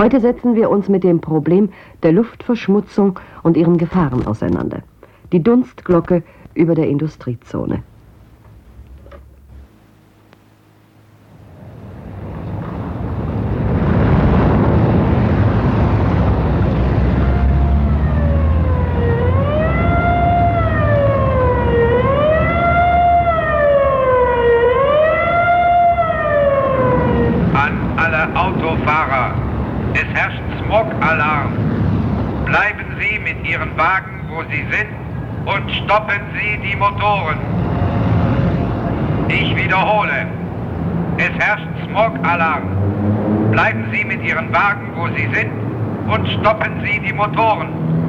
Heute setzen wir uns mit dem Problem der Luftverschmutzung und ihren Gefahren auseinander. Die Dunstglocke über der Industriezone. Autofahrer, es herrscht Smog-Alarm. Bleiben Sie mit Ihren Wagen, wo Sie sind, und stoppen Sie die Motoren. Ich wiederhole, es herrscht Smog-Alarm. Bleiben Sie mit Ihren Wagen, wo Sie sind, und stoppen Sie die Motoren.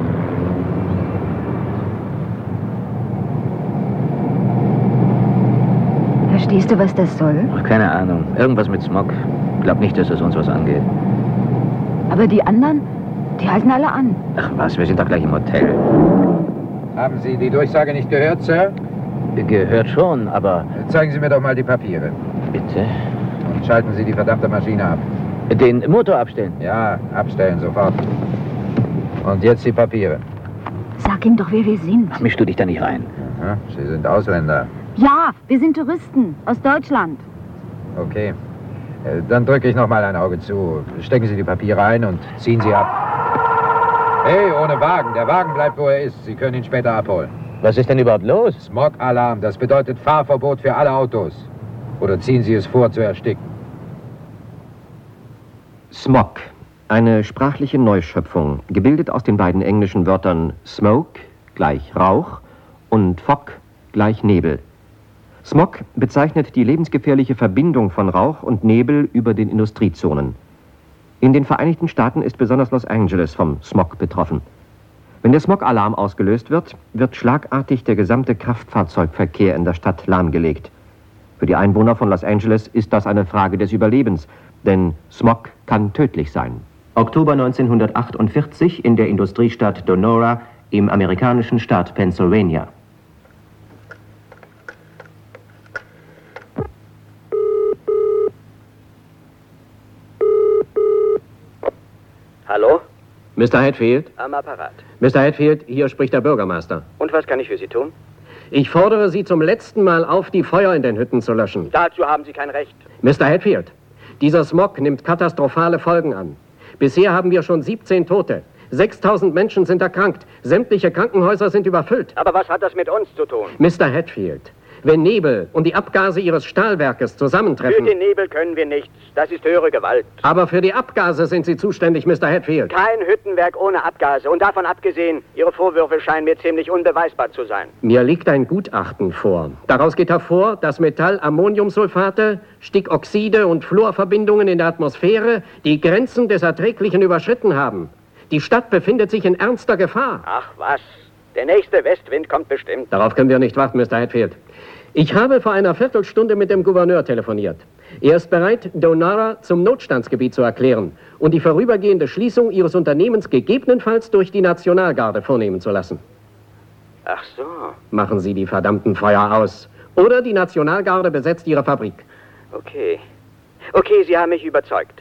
Verstehst du, was das soll? Ach, keine Ahnung. Irgendwas mit Smog. Ich glaube nicht, dass es uns was angeht. Aber die anderen, die halten alle an. Ach was, wir sind doch gleich im Hotel. Haben Sie die Durchsage nicht gehört, Sir? Gehört schon, aber... Zeigen Sie mir doch mal die Papiere. Bitte? Und schalten Sie die verdammte Maschine ab. Den Motor abstellen? Ja, abstellen, sofort. Und jetzt die Papiere. Sag ihm doch, wer wir sind. Mischst du dich da nicht rein? Ja, Sie sind Ausländer. Ja, wir sind Touristen aus Deutschland. Okay. Dann drücke ich noch mal ein Auge zu. Stecken Sie die Papiere ein und ziehen Sie ab. Hey, ohne Wagen. Der Wagen bleibt, wo er ist. Sie können ihn später abholen. Was ist denn überhaupt los? Smog-Alarm. Das bedeutet Fahrverbot für alle Autos. Oder ziehen Sie es vor, zu ersticken. Smog. Eine sprachliche Neuschöpfung, gebildet aus den beiden englischen Wörtern Smoke gleich Rauch und Fog gleich Nebel. Smog bezeichnet die lebensgefährliche Verbindung von Rauch und Nebel über den Industriezonen. In den Vereinigten Staaten ist besonders Los Angeles vom Smog betroffen. Wenn der Smog-Alarm ausgelöst wird, wird schlagartig der gesamte Kraftfahrzeugverkehr in der Stadt lahmgelegt. Für die Einwohner von Los Angeles ist das eine Frage des Überlebens, denn Smog kann tödlich sein. Oktober 1948 in der Industriestadt Donora im amerikanischen Staat Pennsylvania. Hallo? Mr. Hatfield? Am Apparat. Mr. Hatfield, hier spricht der Bürgermeister. Und was kann ich für Sie tun? Ich fordere Sie zum letzten Mal auf, die Feuer in den Hütten zu löschen. Dazu haben Sie kein Recht. Mr. Hatfield, dieser Smog nimmt katastrophale Folgen an. Bisher haben wir schon 17 Tote. 6000 Menschen sind erkrankt. Sämtliche Krankenhäuser sind überfüllt. Aber was hat das mit uns zu tun? Mr. Hatfield, wenn Nebel und die Abgase Ihres Stahlwerkes zusammentreffen... Für den Nebel können wir nichts. Das ist höhere Gewalt. Aber für die Abgase sind Sie zuständig, Mr. Hatfield. Kein Hüttenwerk ohne Abgase. Und davon abgesehen, Ihre Vorwürfe scheinen mir ziemlich unbeweisbar zu sein. Mir liegt ein Gutachten vor. Daraus geht hervor, dass Metallamoniumsulfate, Stickoxide und Fluorverbindungen in der Atmosphäre die Grenzen des Erträglichen überschritten haben. Die Stadt befindet sich in ernster Gefahr. Ach was, der nächste Westwind kommt bestimmt. Darauf können wir nicht warten, Mr. Hatfield. Ich habe vor einer Viertelstunde mit dem Gouverneur telefoniert. Er ist bereit, Donora zum Notstandsgebiet zu erklären und die vorübergehende Schließung Ihres Unternehmens gegebenenfalls durch die Nationalgarde vornehmen zu lassen. Ach so. Machen Sie die verdammten Feuer aus. Oder die Nationalgarde besetzt Ihre Fabrik. Okay. Okay, Sie haben mich überzeugt.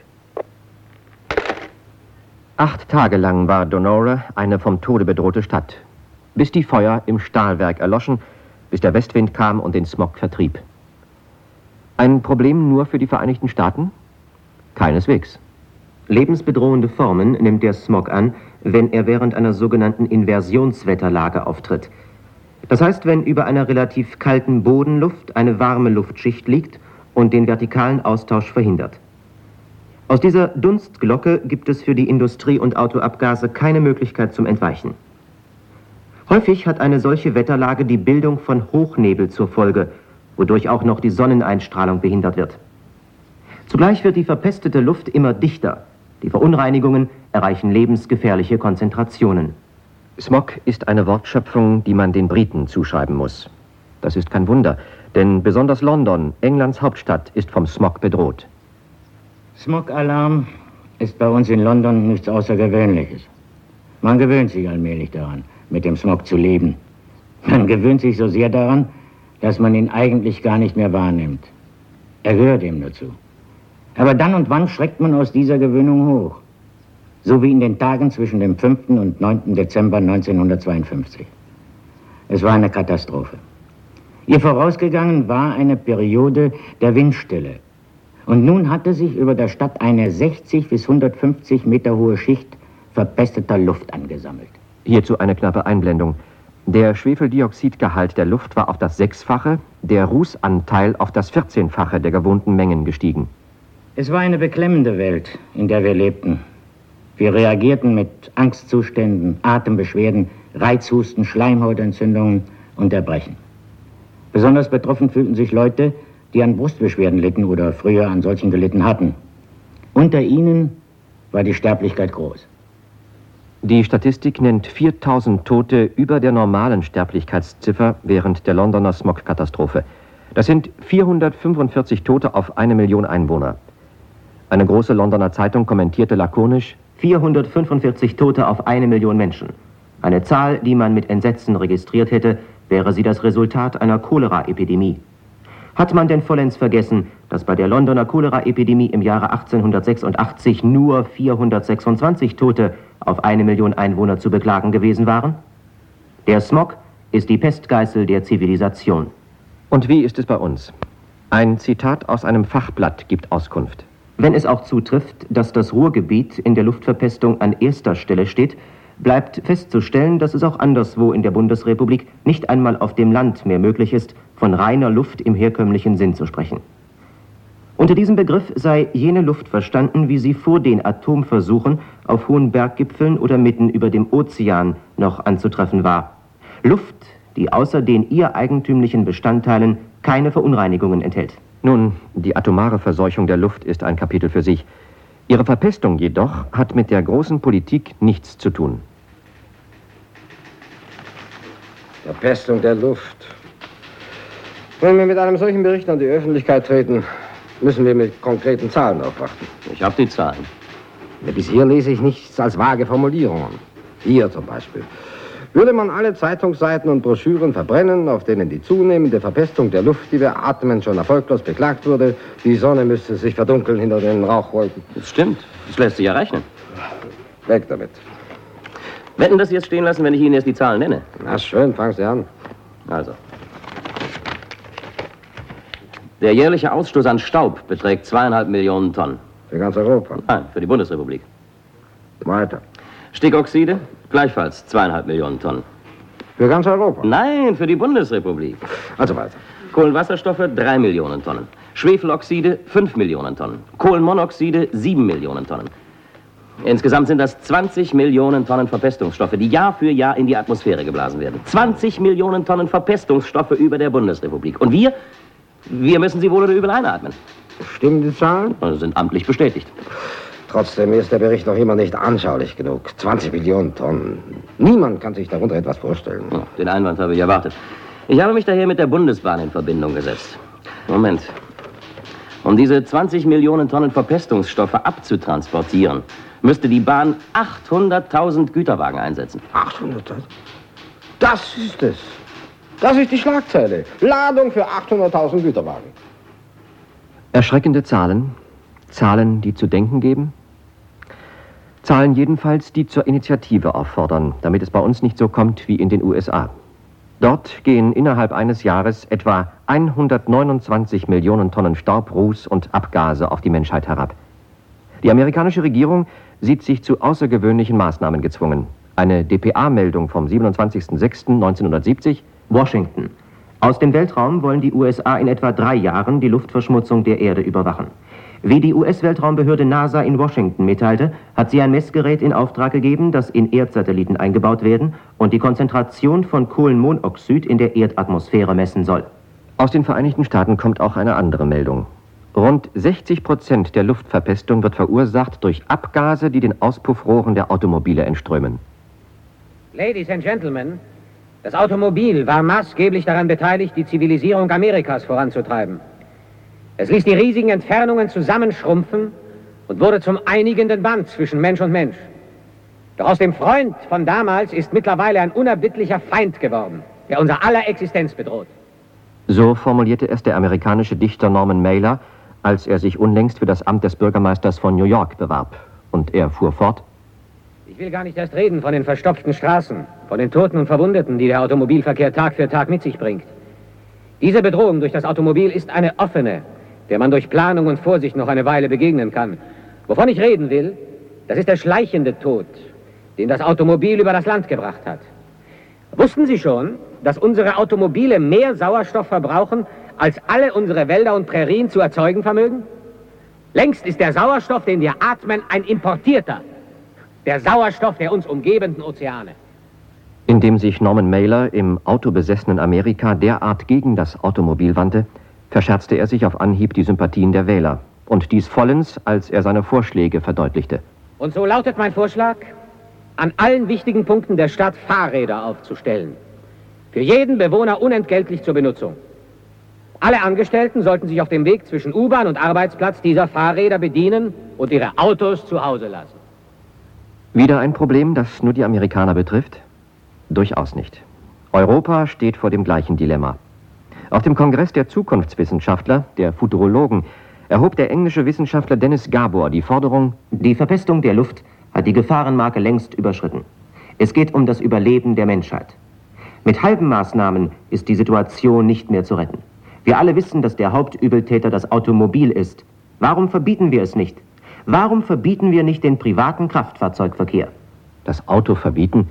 8 Tage lang war Donora eine vom Tode bedrohte Stadt. Bis die Feuer im Stahlwerk erloschen, bis der Westwind kam und den Smog vertrieb. Ein Problem nur für die Vereinigten Staaten? Keineswegs. Lebensbedrohende Formen nimmt der Smog an, wenn er während einer sogenannten Inversionswetterlage auftritt. Das heißt, wenn über einer relativ kalten Bodenluft eine warme Luftschicht liegt und den vertikalen Austausch verhindert. Aus dieser Dunstglocke gibt es für die Industrie- und Autoabgase keine Möglichkeit zum Entweichen. Häufig hat eine solche Wetterlage die Bildung von Hochnebel zur Folge, wodurch auch noch die Sonneneinstrahlung behindert wird. Zugleich wird die verpestete Luft immer dichter. Die Verunreinigungen erreichen lebensgefährliche Konzentrationen. Smog ist eine Wortschöpfung, die man den Briten zuschreiben muss. Das ist kein Wunder, denn besonders London, Englands Hauptstadt, ist vom Smog bedroht. Smog-Alarm ist bei uns in London nichts Außergewöhnliches. Man gewöhnt sich allmählich daran, mit dem Smog zu leben. Man gewöhnt sich so sehr daran, dass man ihn eigentlich gar nicht mehr wahrnimmt. Er gehört ihm dazu. Aber dann und wann schreckt man aus dieser Gewöhnung hoch. sowie in den Tagen zwischen dem 5. und 9. Dezember 1952. Es war eine Katastrophe. Ihr vorausgegangen war eine Periode der Windstille. Und nun hatte sich über der Stadt eine 60 bis 150 Meter hohe Schicht verpesteter Luft angesammelt. Hierzu eine knappe Einblendung. Der Schwefeldioxidgehalt der Luft war auf das 6-fache, der Rußanteil auf das 14-fache der gewohnten Mengen gestiegen. Es war eine beklemmende Welt, in der wir lebten. Wir reagierten mit Angstzuständen, Atembeschwerden, Reizhusten, Schleimhautentzündungen und Erbrechen. Besonders betroffen fühlten sich Leute, die an Brustbeschwerden litten oder früher an solchen gelitten hatten. Unter ihnen war die Sterblichkeit groß. Die Statistik nennt 4000 Tote über der normalen Sterblichkeitsziffer während der Londoner Smog-Katastrophe. Das sind 445 Tote auf 1 Million Einwohner. Eine große Londoner Zeitung kommentierte lakonisch: 445 Tote auf 1 Million Menschen. Eine Zahl, die man mit Entsetzen registriert hätte, wäre sie das Resultat einer Cholera-Epidemie. Hat man denn vollends vergessen, dass bei der Londoner Cholera-Epidemie im Jahre 1886 nur 426 Tote auf 1 Million Einwohner zu beklagen gewesen waren? Der Smog ist die Pestgeißel der Zivilisation. Und wie ist es bei uns? Ein Zitat aus einem Fachblatt gibt Auskunft. Wenn es auch zutrifft, dass das Ruhrgebiet in der Luftverpestung an erster Stelle steht, bleibt festzustellen, dass es auch anderswo in der Bundesrepublik nicht einmal auf dem Land mehr möglich ist, von reiner Luft im herkömmlichen Sinn zu sprechen. Unter diesem Begriff sei jene Luft verstanden, wie sie vor den Atomversuchen auf hohen Berggipfeln oder mitten über dem Ozean noch anzutreffen war. Luft, die außer den ihr eigentümlichen Bestandteilen keine Verunreinigungen enthält. Nun, die atomare Verseuchung der Luft ist ein Kapitel für sich. Ihre Verpestung jedoch hat mit der großen Politik nichts zu tun. Verpestung der Luft. Wenn wir mit einem solchen Bericht an die Öffentlichkeit treten, müssen wir mit konkreten Zahlen aufwarten. Ich habe die Zahlen. Bis hier lese ich nichts als vage Formulierungen. Hier zum Beispiel. Würde man alle Zeitungsseiten und Broschüren verbrennen, auf denen die zunehmende Verpestung der Luft, die wir atmen, schon erfolglos beklagt wurde, die Sonne müsste sich verdunkeln hinter den Rauchwolken. Das stimmt. Das lässt sich ja rechnen. Weg damit. Wetten, dass Sie jetzt stehen lassen, wenn ich Ihnen erst die Zahlen nenne? Na schön, fangen Sie an. Also. Der jährliche Ausstoß an Staub beträgt 2,5 Millionen Tonnen. Für ganz Europa? Nein, für die Bundesrepublik. Weiter. Stickoxide, gleichfalls 2,5 Millionen Tonnen. Für ganz Europa? Nein, für die Bundesrepublik. Also weiter. Kohlenwasserstoffe, 3 Millionen Tonnen. Schwefeloxide, 5 Millionen Tonnen. Kohlenmonoxide, 7 Millionen Tonnen. Insgesamt sind das 20 Millionen Tonnen Verpestungsstoffe, die Jahr für Jahr in die Atmosphäre geblasen werden. 20 Millionen Tonnen Verpestungsstoffe über der Bundesrepublik. Und wir müssen sie wohl oder übel einatmen. Stimmen die Zahlen? Also sind amtlich bestätigt. Trotzdem ist der Bericht noch immer nicht anschaulich genug. 20 Millionen Tonnen. Niemand kann sich darunter etwas vorstellen. Oh, den Einwand habe ich erwartet. Ich habe mich daher mit der Bundesbahn in Verbindung gesetzt. Moment. Um diese 20 Millionen Tonnen Verpestungsstoffe abzutransportieren, müsste die Bahn 800.000 Güterwagen einsetzen. 800.000? Das ist es. Das ist die Schlagzeile. Ladung für 800.000 Güterwagen. Erschreckende Zahlen. Zahlen, die zu denken geben. Zahlen jedenfalls, die zur Initiative auffordern, damit es bei uns nicht so kommt wie in den USA. Dort gehen innerhalb eines Jahres etwa 129 Millionen Tonnen Staub, Ruß und Abgase auf die Menschheit herab. Die amerikanische Regierung sieht sich zu außergewöhnlichen Maßnahmen gezwungen. Eine dpa-Meldung vom 27.06.1970, Washington. Aus dem Weltraum wollen die USA in etwa 3 Jahren die Luftverschmutzung der Erde überwachen. Wie die US-Weltraumbehörde NASA in Washington mitteilte, hat sie ein Messgerät in Auftrag gegeben, das in Erdsatelliten eingebaut werden und die Konzentration von Kohlenmonoxid in der Erdatmosphäre messen soll. Aus den Vereinigten Staaten kommt auch eine andere Meldung. Rund 60% der Luftverpestung wird verursacht durch Abgase, die den Auspuffrohren der Automobile entströmen. Ladies and Gentlemen, das Automobil war maßgeblich daran beteiligt, die Zivilisierung Amerikas voranzutreiben. Es ließ die riesigen Entfernungen zusammenschrumpfen und wurde zum einigenden Band zwischen Mensch und Mensch. Doch aus dem Freund von damals ist mittlerweile ein unerbittlicher Feind geworden, der unser aller Existenz bedroht. So formulierte es der amerikanische Dichter Norman Mailer, als er sich unlängst für das Amt des Bürgermeisters von New York bewarb. Und er fuhr fort: Ich will gar nicht erst reden von den verstopften Straßen, von den Toten und Verwundeten, die der Automobilverkehr Tag für Tag mit sich bringt. Diese Bedrohung durch das Automobil ist eine offene, der man durch Planung und Vorsicht noch eine Weile begegnen kann. Wovon ich reden will, das ist der schleichende Tod, den das Automobil über das Land gebracht hat. Wussten Sie schon, dass unsere Automobile mehr Sauerstoff verbrauchen, als alle unsere Wälder und Prärien zu erzeugen vermögen? Längst ist der Sauerstoff, den wir atmen, ein importierter. Der Sauerstoff der uns umgebenden Ozeane. Indem sich Norman Mailer im autobesessenen Amerika derart gegen das Automobil wandte, verscherzte er sich auf Anhieb die Sympathien der Wähler. Und dies vollends, als er seine Vorschläge verdeutlichte. Und so lautet mein Vorschlag, an allen wichtigen Punkten der Stadt Fahrräder aufzustellen. Für jeden Bewohner unentgeltlich zur Benutzung. Alle Angestellten sollten sich auf dem Weg zwischen U-Bahn und Arbeitsplatz dieser Fahrräder bedienen und ihre Autos zu Hause lassen. Wieder ein Problem, das nur die Amerikaner betrifft? Durchaus nicht. Europa steht vor dem gleichen Dilemma. Auf dem Kongress der Zukunftswissenschaftler, der Futurologen, erhob der englische Wissenschaftler Dennis Gabor die Forderung: Die Verpestung der Luft hat die Gefahrenmarke längst überschritten. Es geht um das Überleben der Menschheit. Mit halben Maßnahmen ist die Situation nicht mehr zu retten. Wir alle wissen, dass der Hauptübeltäter das Automobil ist. Warum verbieten wir es nicht? Warum verbieten wir nicht den privaten Kraftfahrzeugverkehr? Das Auto verbieten?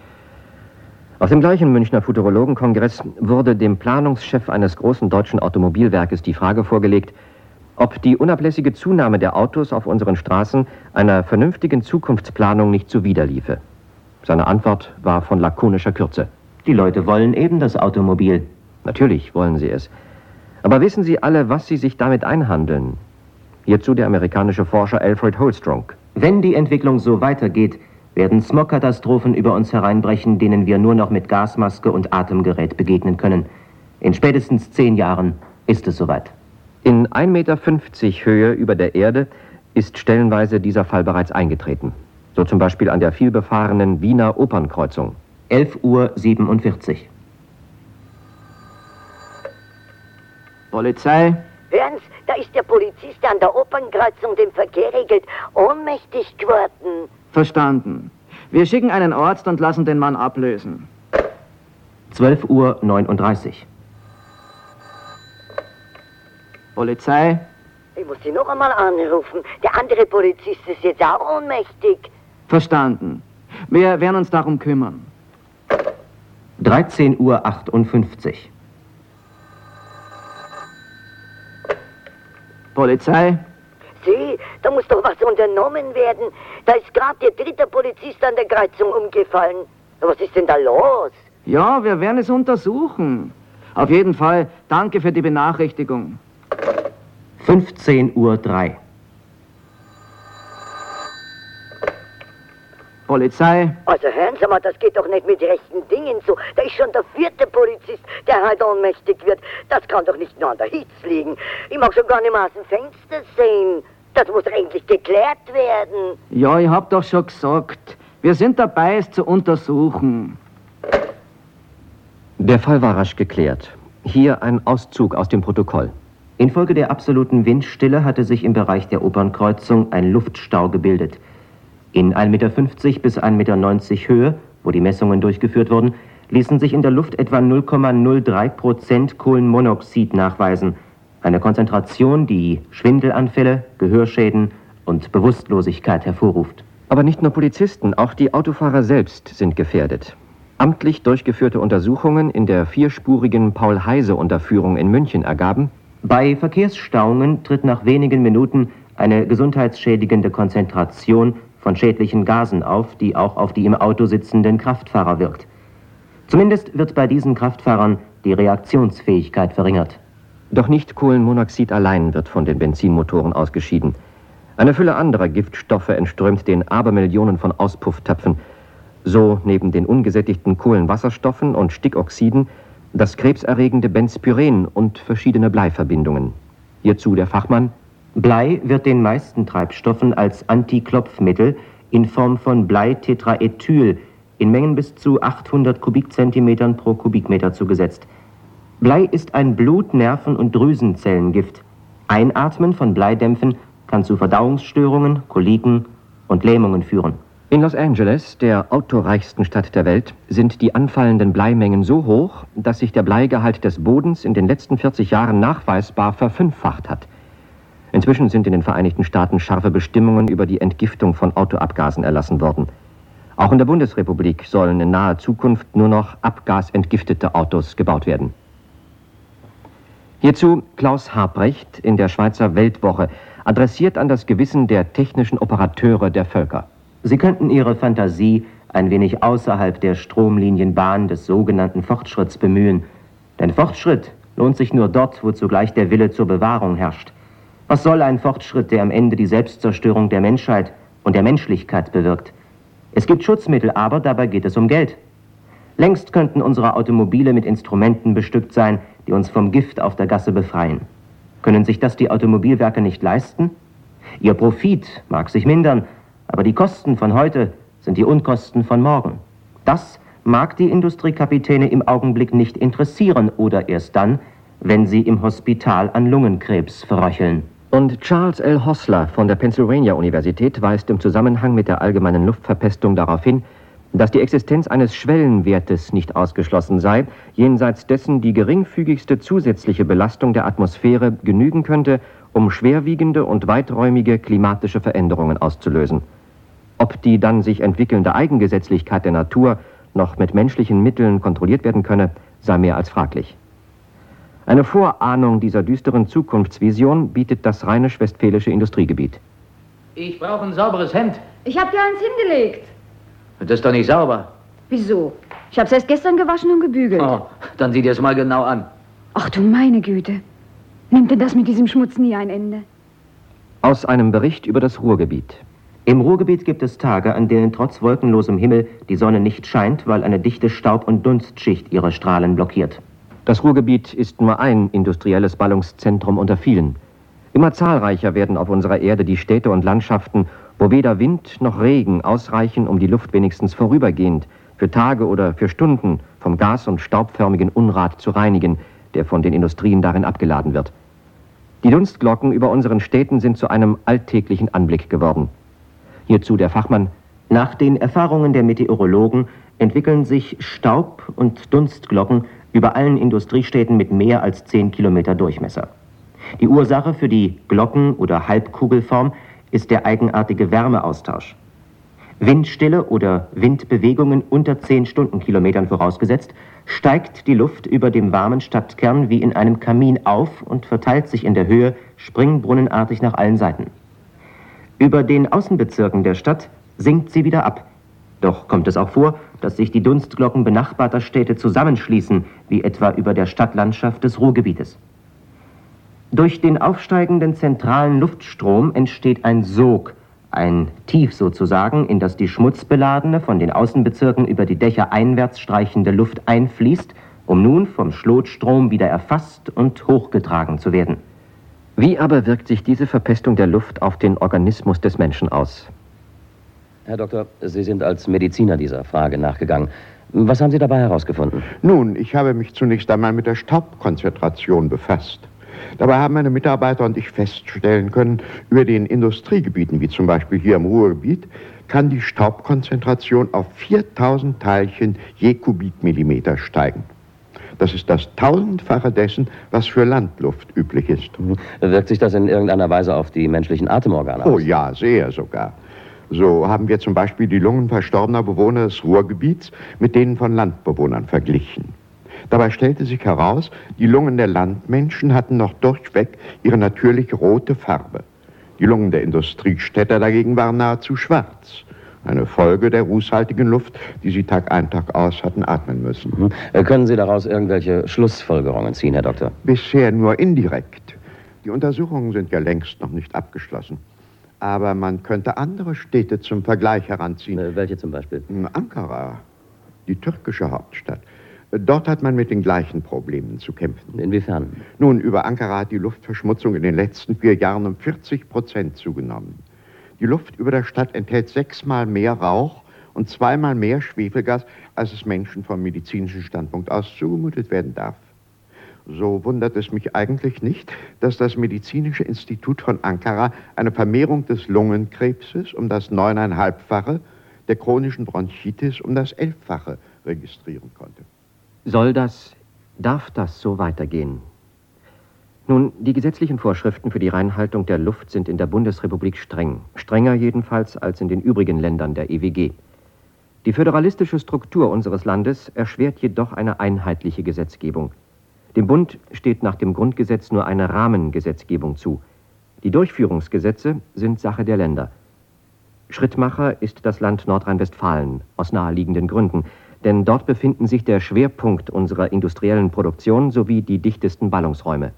Auf dem gleichen Münchner Futurologenkongress wurde dem Planungschef eines großen deutschen Automobilwerkes die Frage vorgelegt, ob die unablässige Zunahme der Autos auf unseren Straßen einer vernünftigen Zukunftsplanung nicht zuwiderliefe. Seine Antwort war von lakonischer Kürze. Die Leute wollen eben das Automobil. Natürlich wollen sie es. Aber wissen Sie alle, was sie sich damit einhandeln? Hierzu der amerikanische Forscher Alfred Holstrunk. Wenn die Entwicklung so weitergeht, werden Smogkatastrophen über uns hereinbrechen, denen wir nur noch mit Gasmaske und Atemgerät begegnen können. In spätestens 10 Jahren ist es soweit. In 1,50 Meter Höhe über der Erde ist stellenweise dieser Fall bereits eingetreten. So zum Beispiel an der vielbefahrenen Wiener Opernkreuzung. 11:47 Uhr. Polizei? Hören Sie, da ist der Polizist, der an der Opernkreuzung den Verkehr regelt, ohnmächtig geworden. Verstanden. Wir schicken einen Arzt und lassen den Mann ablösen. 12:39 Uhr. Polizei? Ich muss Sie noch einmal anrufen. Der andere Polizist ist jetzt auch ohnmächtig. Verstanden. Wir werden uns darum kümmern. 13:58 Uhr. Polizei? Sieh, da muss doch was unternommen werden. Da ist gerade der 3. Polizist an der Kreuzung umgefallen. Was ist denn da los? Ja, wir werden es untersuchen. Auf jeden Fall, danke für die Benachrichtigung. 15:03 Uhr. Polizei? Also hören Sie mal, das geht doch nicht mit rechten Dingen so. Da ist schon der 4. Polizist, der halt ohnmächtig wird. Das kann doch nicht nur an der Hitze liegen. Ich mag schon gar nicht mehr aus dem Fenster sehen. Das muss doch endlich geklärt werden. Ja, ich hab doch schon gesagt. Wir sind dabei, es zu untersuchen. Der Fall war rasch geklärt. Hier ein Auszug aus dem Protokoll. Infolge der absoluten Windstille hatte sich im Bereich der Opernkreuzung ein Luftstau gebildet. In 1,50 Meter bis 1,90 Meter Höhe, wo die Messungen durchgeführt wurden, ließen sich in der Luft etwa 0,03% Kohlenmonoxid nachweisen. Eine Konzentration, die Schwindelanfälle, Gehörschäden und Bewusstlosigkeit hervorruft. Aber nicht nur Polizisten, auch die Autofahrer selbst sind gefährdet. Amtlich durchgeführte Untersuchungen in der 4-spurigen Paul-Heise-Unterführung in München ergaben: Bei Verkehrsstauungen tritt nach wenigen Minuten eine gesundheitsschädigende Konzentration von schädlichen Gasen auf, die auch auf die im Auto sitzenden Kraftfahrer wirkt. Zumindest wird bei diesen Kraftfahrern die Reaktionsfähigkeit verringert. Doch nicht Kohlenmonoxid allein wird von den Benzinmotoren ausgeschieden. Eine Fülle anderer Giftstoffe entströmt den Abermillionen von Auspufftöpfen. So neben den ungesättigten Kohlenwasserstoffen und Stickoxiden das krebserregende Benzpyren und verschiedene Bleiverbindungen. Hierzu der Fachmann: Blei wird den meisten Treibstoffen als Antiklopfmittel in Form von Bleitetraethyl in Mengen bis zu 800 Kubikzentimetern pro Kubikmeter zugesetzt. Blei ist ein Blut-, Nerven- und Drüsenzellengift. Einatmen von Bleidämpfen kann zu Verdauungsstörungen, Koliken und Lähmungen führen. In Los Angeles, der autoreichsten Stadt der Welt, sind die anfallenden Bleimengen so hoch, dass sich der Bleigehalt des Bodens in den letzten 40 Jahren nachweisbar verfünffacht hat. Inzwischen sind in den Vereinigten Staaten scharfe Bestimmungen über die Entgiftung von Autoabgasen erlassen worden. Auch in der Bundesrepublik sollen in naher Zukunft nur noch abgasentgiftete Autos gebaut werden. Hierzu Klaus Habrecht in der Schweizer Weltwoche, adressiert an das Gewissen der technischen Operateure der Völker. Sie könnten Ihre Fantasie ein wenig außerhalb der Stromlinienbahn des sogenannten Fortschritts bemühen. Denn Fortschritt lohnt sich nur dort, wo zugleich der Wille zur Bewahrung herrscht. Was soll ein Fortschritt, der am Ende die Selbstzerstörung der Menschheit und der Menschlichkeit bewirkt? Es gibt Schutzmittel, aber dabei geht es um Geld. Längst könnten unsere Automobile mit Instrumenten bestückt sein, die uns vom Gift auf der Gasse befreien. Können sich das die Automobilwerke nicht leisten? Ihr Profit mag sich mindern, aber die Kosten von heute sind die Unkosten von morgen. Das mag die Industriekapitäne im Augenblick nicht interessieren oder erst dann, wenn sie im Hospital an Lungenkrebs verröcheln. Und Charles L. Hosler von der Pennsylvania-Universität weist im Zusammenhang mit der allgemeinen Luftverpestung darauf hin, dass die Existenz eines Schwellenwertes nicht ausgeschlossen sei, jenseits dessen die geringfügigste zusätzliche Belastung der Atmosphäre genügen könnte, um schwerwiegende und weiträumige klimatische Veränderungen auszulösen. Ob die dann sich entwickelnde Eigengesetzlichkeit der Natur noch mit menschlichen Mitteln kontrolliert werden könne, sei mehr als fraglich. Eine Vorahnung dieser düsteren Zukunftsvision bietet das rheinisch-westfälische Industriegebiet. Ich brauche ein sauberes Hemd. Ich habe dir eins hingelegt. Das ist doch nicht sauber. Wieso? Ich habe es erst gestern gewaschen und gebügelt. Oh, dann sieh dir es mal genau an. Ach du meine Güte. Nimmt denn das mit diesem Schmutz nie ein Ende? Aus einem Bericht über das Ruhrgebiet. Im Ruhrgebiet gibt es Tage, an denen trotz wolkenlosem Himmel die Sonne nicht scheint, weil eine dichte Staub- und Dunstschicht ihre Strahlen blockiert. Das Ruhrgebiet ist nur ein industrielles Ballungszentrum unter vielen. Immer zahlreicher werden auf unserer Erde die Städte und Landschaften, wo weder Wind noch Regen ausreichen, um die Luft wenigstens vorübergehend, für Tage oder für Stunden vom gas- und staubförmigen Unrat zu reinigen, der von den Industrien darin abgeladen wird. Die Dunstglocken über unseren Städten sind zu einem alltäglichen Anblick geworden. Hierzu der Fachmann: Nach den Erfahrungen der Meteorologen entwickeln sich Staub- und Dunstglocken über allen Industriestädten mit mehr als 10 Kilometer Durchmesser. Die Ursache für die Glocken- oder Halbkugelform ist der eigenartige Wärmeaustausch. Windstille oder Windbewegungen unter 10 Stundenkilometern vorausgesetzt, steigt die Luft über dem warmen Stadtkern wie in einem Kamin auf und verteilt sich in der Höhe springbrunnenartig nach allen Seiten. Über den Außenbezirken der Stadt sinkt sie wieder ab. Doch kommt es auch vor, dass sich die Dunstglocken benachbarter Städte zusammenschließen, wie etwa über der Stadtlandschaft des Ruhrgebietes. Durch den aufsteigenden zentralen Luftstrom entsteht ein Sog, ein Tief sozusagen, in das die schmutzbeladene, von den Außenbezirken über die Dächer einwärts streichende Luft einfließt, um nun vom Schlotstrom wieder erfasst und hochgetragen zu werden. Wie aber wirkt sich diese Verpestung der Luft auf den Organismus des Menschen aus? Herr Doktor, Sie sind als Mediziner dieser Frage nachgegangen. Was haben Sie dabei herausgefunden? Nun, ich habe mich zunächst einmal mit der Staubkonzentration befasst. Dabei haben meine Mitarbeiter und ich feststellen können, über den Industriegebieten, wie zum Beispiel hier im Ruhrgebiet, kann die Staubkonzentration auf 4000 Teilchen je Kubikmillimeter steigen. Das ist das 1000-fache dessen, was für Landluft üblich ist. Wirkt sich das in irgendeiner Weise auf die menschlichen Atemorgane aus? Oh ja, sehr sogar. So haben wir zum Beispiel die Lungen verstorbener Bewohner des Ruhrgebiets mit denen von Landbewohnern verglichen. Dabei stellte sich heraus, die Lungen der Landmenschen hatten noch durchweg ihre natürlich rote Farbe. Die Lungen der Industriestädter dagegen waren nahezu schwarz. Eine Folge der rußhaltigen Luft, die sie Tag ein, Tag aus hatten atmen müssen. Können Sie daraus irgendwelche Schlussfolgerungen ziehen, Herr Doktor? Bisher nur indirekt. Die Untersuchungen sind ja längst noch nicht abgeschlossen. Aber man könnte andere Städte zum Vergleich heranziehen. Welche zum Beispiel? Ankara, die türkische Hauptstadt. Dort hat man mit den gleichen Problemen zu kämpfen. Inwiefern? Nun, über Ankara hat die Luftverschmutzung in den letzten 4 Jahren um 40% zugenommen. Die Luft über der Stadt enthält 6-mal mehr Rauch und 2-mal mehr Schwefelgas, als es Menschen vom medizinischen Standpunkt aus zugemutet werden darf. So wundert es mich eigentlich nicht, dass das Medizinische Institut von Ankara eine Vermehrung des Lungenkrebses um das 9,5-fache, der chronischen Bronchitis um das 11-fache registrieren konnte. Darf das so weitergehen? Nun, die gesetzlichen Vorschriften für die Reinhaltung der Luft sind in der Bundesrepublik streng. Strenger jedenfalls als in den übrigen Ländern der EWG. Die föderalistische Struktur unseres Landes erschwert jedoch eine einheitliche Gesetzgebung. Dem Bund steht nach dem Grundgesetz nur eine Rahmengesetzgebung zu. Die Durchführungsgesetze sind Sache der Länder. Schrittmacher ist das Land Nordrhein-Westfalen, aus naheliegenden Gründen, denn dort befinden sich der Schwerpunkt unserer industriellen Produktion sowie die dichtesten Ballungsräume.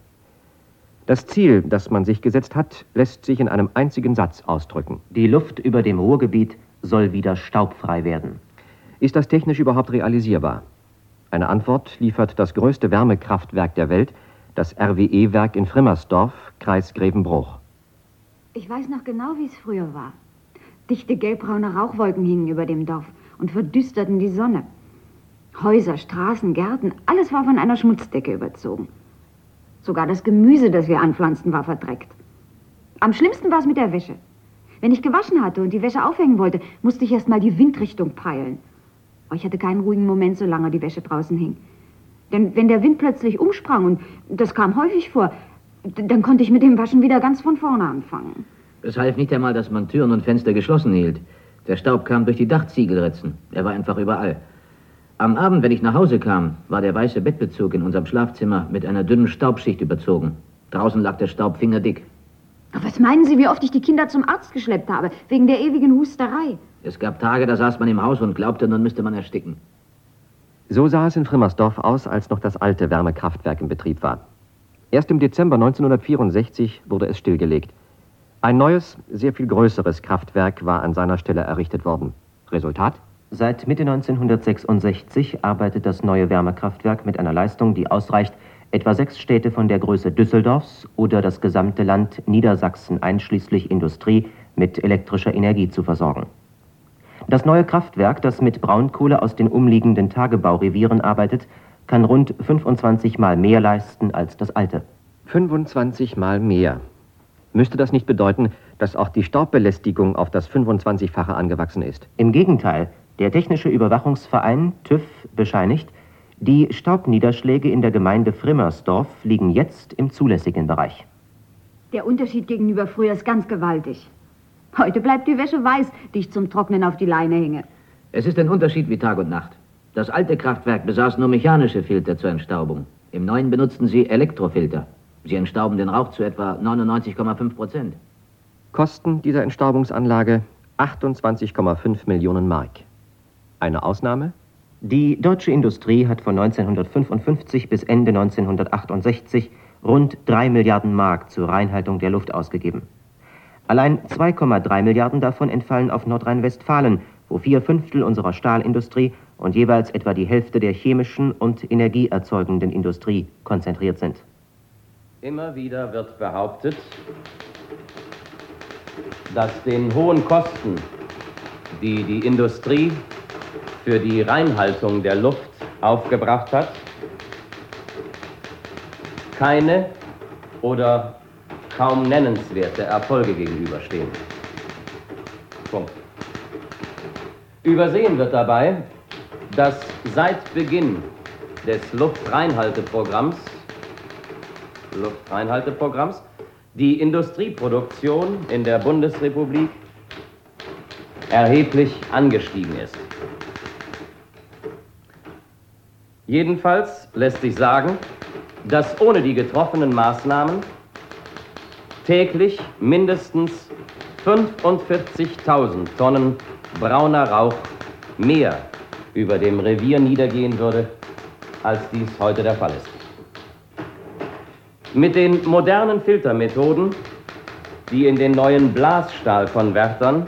Das Ziel, das man sich gesetzt hat, lässt sich in einem einzigen Satz ausdrücken. Die Luft über dem Ruhrgebiet soll wieder staubfrei werden. Ist das technisch überhaupt realisierbar? Eine Antwort liefert das größte Wärmekraftwerk der Welt, das RWE-Werk in Frimmersdorf, Kreis Grevenbruch. Ich weiß noch genau, wie es früher war. Dichte gelbbraune Rauchwolken hingen über dem Dorf und verdüsterten die Sonne. Häuser, Straßen, Gärten, alles war von einer Schmutzdecke überzogen. Sogar das Gemüse, das wir anpflanzten, war verdreckt. Am schlimmsten war es mit der Wäsche. Wenn ich gewaschen hatte und die Wäsche aufhängen wollte, musste ich erst mal die Windrichtung peilen. Aber ich hatte keinen ruhigen Moment, solange die Wäsche draußen hing. Denn wenn der Wind plötzlich umsprang, und das kam häufig vor, dann konnte ich mit dem Waschen wieder ganz von vorne anfangen. Es half nicht einmal, dass man Türen und Fenster geschlossen hielt. Der Staub kam durch die Dachziegelritzen. Er war einfach überall. Am Abend, wenn ich nach Hause kam, war der weiße Bettbezug in unserem Schlafzimmer mit einer dünnen Staubschicht überzogen. Draußen lag der Staub fingerdick. Was meinen Sie, wie oft ich die Kinder zum Arzt geschleppt habe, wegen der ewigen Husterei? Es gab Tage, da saß man im Haus und glaubte, nun müsste man ersticken. So sah es in Frimmersdorf aus, als noch das alte Wärmekraftwerk in Betrieb war. Erst im Dezember 1964 wurde es stillgelegt. Ein neues, sehr viel größeres Kraftwerk war an seiner Stelle errichtet worden. Resultat? Seit Mitte 1966 arbeitet das neue Wärmekraftwerk mit einer Leistung, die ausreicht, etwa 6 Städte von der Größe Düsseldorfs oder das gesamte Land Niedersachsen einschließlich Industrie mit elektrischer Energie zu versorgen. Das neue Kraftwerk, das mit Braunkohle aus den umliegenden Tagebaurevieren arbeitet, kann rund 25 Mal mehr leisten als das alte. 25 Mal mehr. Müsste das nicht bedeuten, dass auch die Staubbelästigung auf das 25-fache angewachsen ist? Im Gegenteil, der Technische Überwachungsverein TÜV bescheinigt, die Staubniederschläge in der Gemeinde Frimmersdorf liegen jetzt im zulässigen Bereich. Der Unterschied gegenüber früher ist ganz gewaltig. Heute bleibt die Wäsche weiß, die ich zum Trocknen auf die Leine hänge. Es ist ein Unterschied wie Tag und Nacht. Das alte Kraftwerk besaß nur mechanische Filter zur Entstaubung. Im neuen benutzten sie Elektrofilter. Sie entstauben den Rauch zu etwa 99,5%. Kosten dieser Entstaubungsanlage 28,5 Millionen Mark. Eine Ausnahme? Die deutsche Industrie hat von 1955 bis Ende 1968 rund 3 Milliarden Mark zur Reinhaltung der Luft ausgegeben. Allein 2,3 Milliarden davon entfallen auf Nordrhein-Westfalen, wo 4/5 unserer Stahlindustrie und jeweils etwa die Hälfte der chemischen und energieerzeugenden Industrie konzentriert sind. Immer wieder wird behauptet, dass den hohen Kosten, die die Industrie für die Reinhaltung der Luft aufgebracht hat, keine oder kaum nennenswerte Erfolge gegenüberstehen. Punkt. Übersehen wird dabei, dass seit Beginn des Luftreinhalteprogramms die Industrieproduktion in der Bundesrepublik erheblich angestiegen ist. Jedenfalls lässt sich sagen, dass ohne die getroffenen Maßnahmen täglich mindestens 45.000 Tonnen brauner Rauch mehr über dem Revier niedergehen würde, als dies heute der Fall ist. Mit den modernen Filtermethoden, die in den neuen Blasstahlkonvertern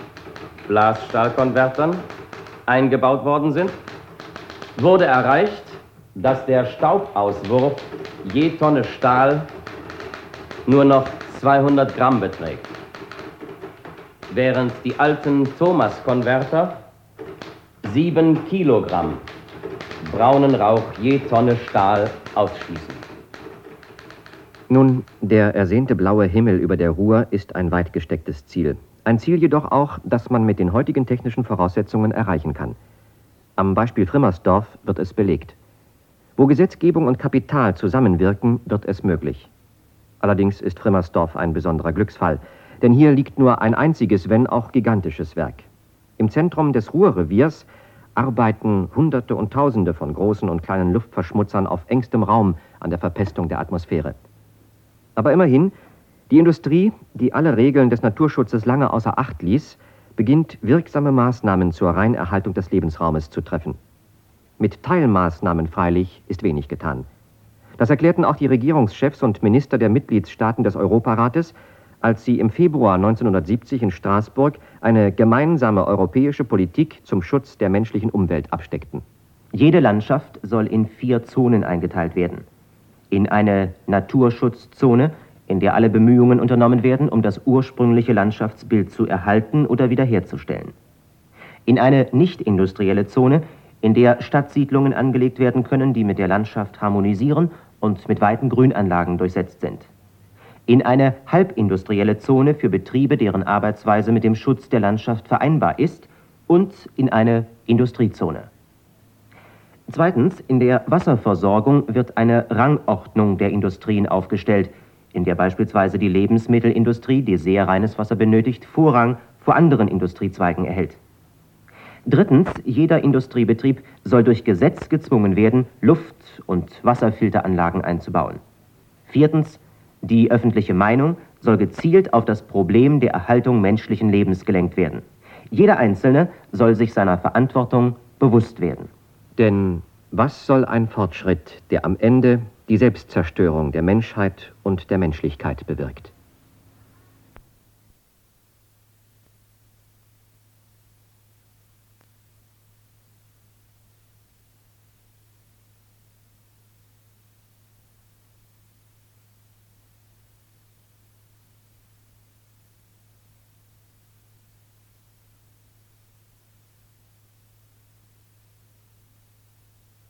eingebaut worden sind, wurde erreicht, dass der Staubauswurf je Tonne Stahl nur noch 200 Gramm beträgt, während die alten Thomas-Konverter 7 Kilogramm braunen Rauch je Tonne Stahl ausschließen. Nun, der ersehnte blaue Himmel über der Ruhr ist ein weit gestecktes Ziel. Ein Ziel jedoch auch, das man mit den heutigen technischen Voraussetzungen erreichen kann. Am Beispiel Frimmersdorf wird es belegt. Wo Gesetzgebung und Kapital zusammenwirken, wird es möglich. Allerdings ist Frimmersdorf ein besonderer Glücksfall, denn hier liegt nur ein einziges, wenn auch gigantisches Werk. Im Zentrum des Ruhrreviers arbeiten Hunderte und Tausende von großen und kleinen Luftverschmutzern auf engstem Raum an der Verpestung der Atmosphäre. Aber immerhin, die Industrie, die alle Regeln des Naturschutzes lange außer Acht ließ, beginnt wirksame Maßnahmen zur Reinerhaltung des Lebensraumes zu treffen. Mit Teilmaßnahmen freilich ist wenig getan. Das erklärten auch die Regierungschefs und Minister der Mitgliedstaaten des Europarates, als sie im Februar 1970 in Straßburg eine gemeinsame europäische Politik zum Schutz der menschlichen Umwelt absteckten. Jede Landschaft soll in 4 Zonen eingeteilt werden. In eine Naturschutzzone, in der alle Bemühungen unternommen werden, um das ursprüngliche Landschaftsbild zu erhalten oder wiederherzustellen. In eine nicht-industrielle Zone, in der Stadtsiedlungen angelegt werden können, die mit der Landschaft harmonisieren und mit weiten Grünanlagen durchsetzt sind. In eine halbindustrielle Zone für Betriebe, deren Arbeitsweise mit dem Schutz der Landschaft vereinbar ist, und in eine Industriezone. Zweitens, in der Wasserversorgung wird eine Rangordnung der Industrien aufgestellt, in der beispielsweise die Lebensmittelindustrie, die sehr reines Wasser benötigt, Vorrang vor anderen Industriezweigen erhält. Drittens, jeder Industriebetrieb soll durch Gesetz gezwungen werden, Luft- und Wasserfilteranlagen einzubauen. Viertens, die öffentliche Meinung soll gezielt auf das Problem der Erhaltung menschlichen Lebens gelenkt werden. Jeder Einzelne soll sich seiner Verantwortung bewusst werden. Denn was soll ein Fortschritt, der am Ende die Selbstzerstörung der Menschheit und der Menschlichkeit bewirkt?